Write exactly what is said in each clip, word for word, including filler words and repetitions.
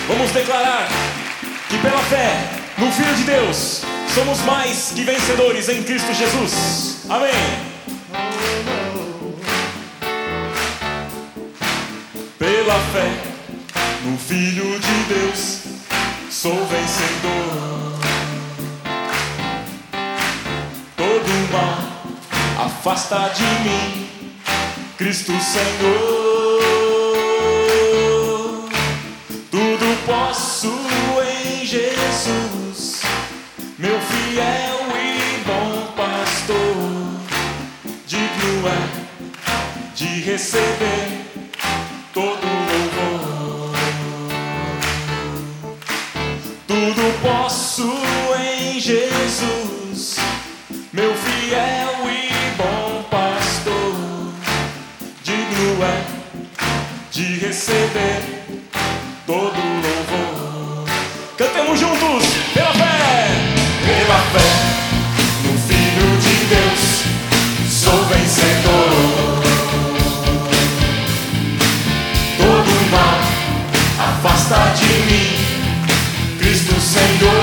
Vamos declarar que pela fé no Filho de Deus somos mais que vencedores em Cristo Jesus. Amém. Pela fé no Filho de Deus sou vencedor. Todo mal afasta de mim, Cristo Senhor. Tudo posso em Jesus, meu fiel e bom pastor. Digno é de receber todo louvor. Tudo posso em Jesus, meu fiel e bom pastor. Digno é de receber todo louvor. Cantemos juntos, pela fé. Pela fé no Filho de Deus sou vencedor. Todo mal afasta de mim, Cristo Senhor.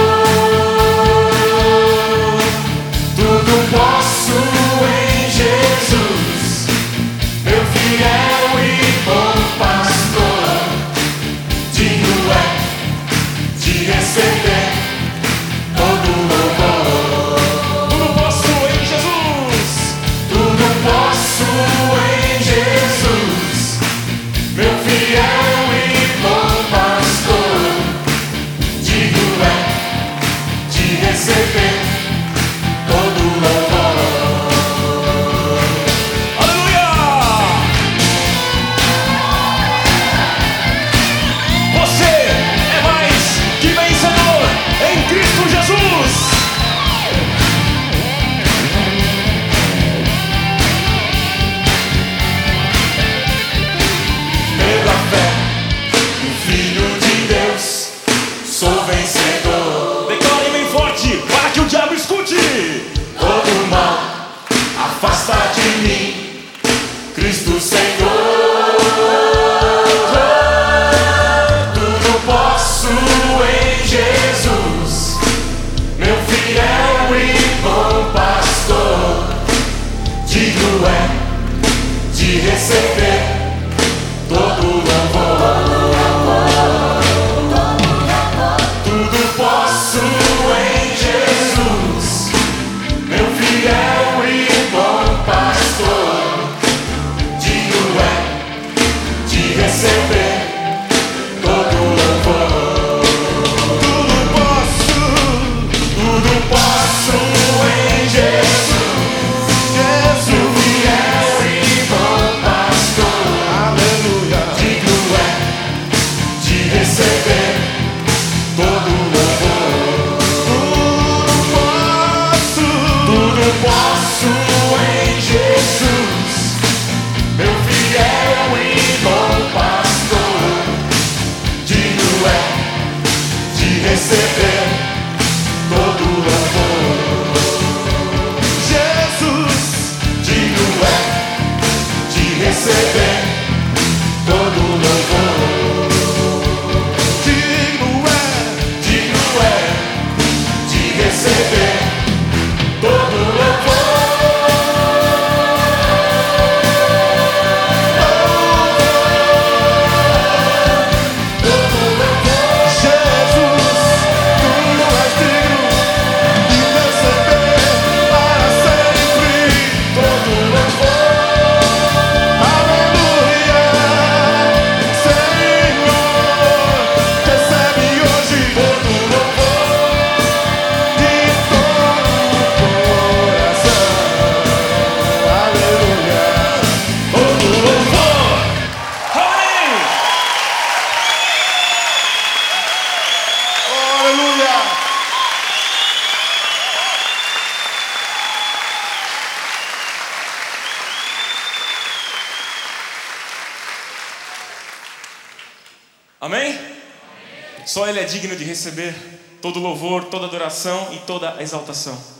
Tudo posso em Jesus, meu fiel e bom pastor. Digno é de receber todo louvor. Tudo posso em Jesus, tudo posso em Jesus, meu fiel e bom pastor. Digno é de receber todo louvor. Aleluia! Você é mais que vencedor em Cristo Jesus. Pela fé no Filho de Deus sou vencedor. Declare bem forte para que o diabo escute. Todo mal afasta de mim, Cristo Senhor. Tudo posso em Jesus, meu fiel e bom pastor. Digno é de receber todo louvor. Tudo posso em Jesus, meu fiel e bom pastor. Digno é de receber todo louvor. Tudo posso, tudo posso em Jesus, meu fiel e bom pastor. Aleluia. Digno é de receber todo louvor. Tudo posso, tudo posso em Jesus, meu fiel e bom pastor. Digno é de receber todo louvor. Jesus, digno é de receber todo louvor. Digno é, digno é de receber todo louvor. Amém? Só Ele é digno de receber todo louvor, toda adoração e toda exaltação.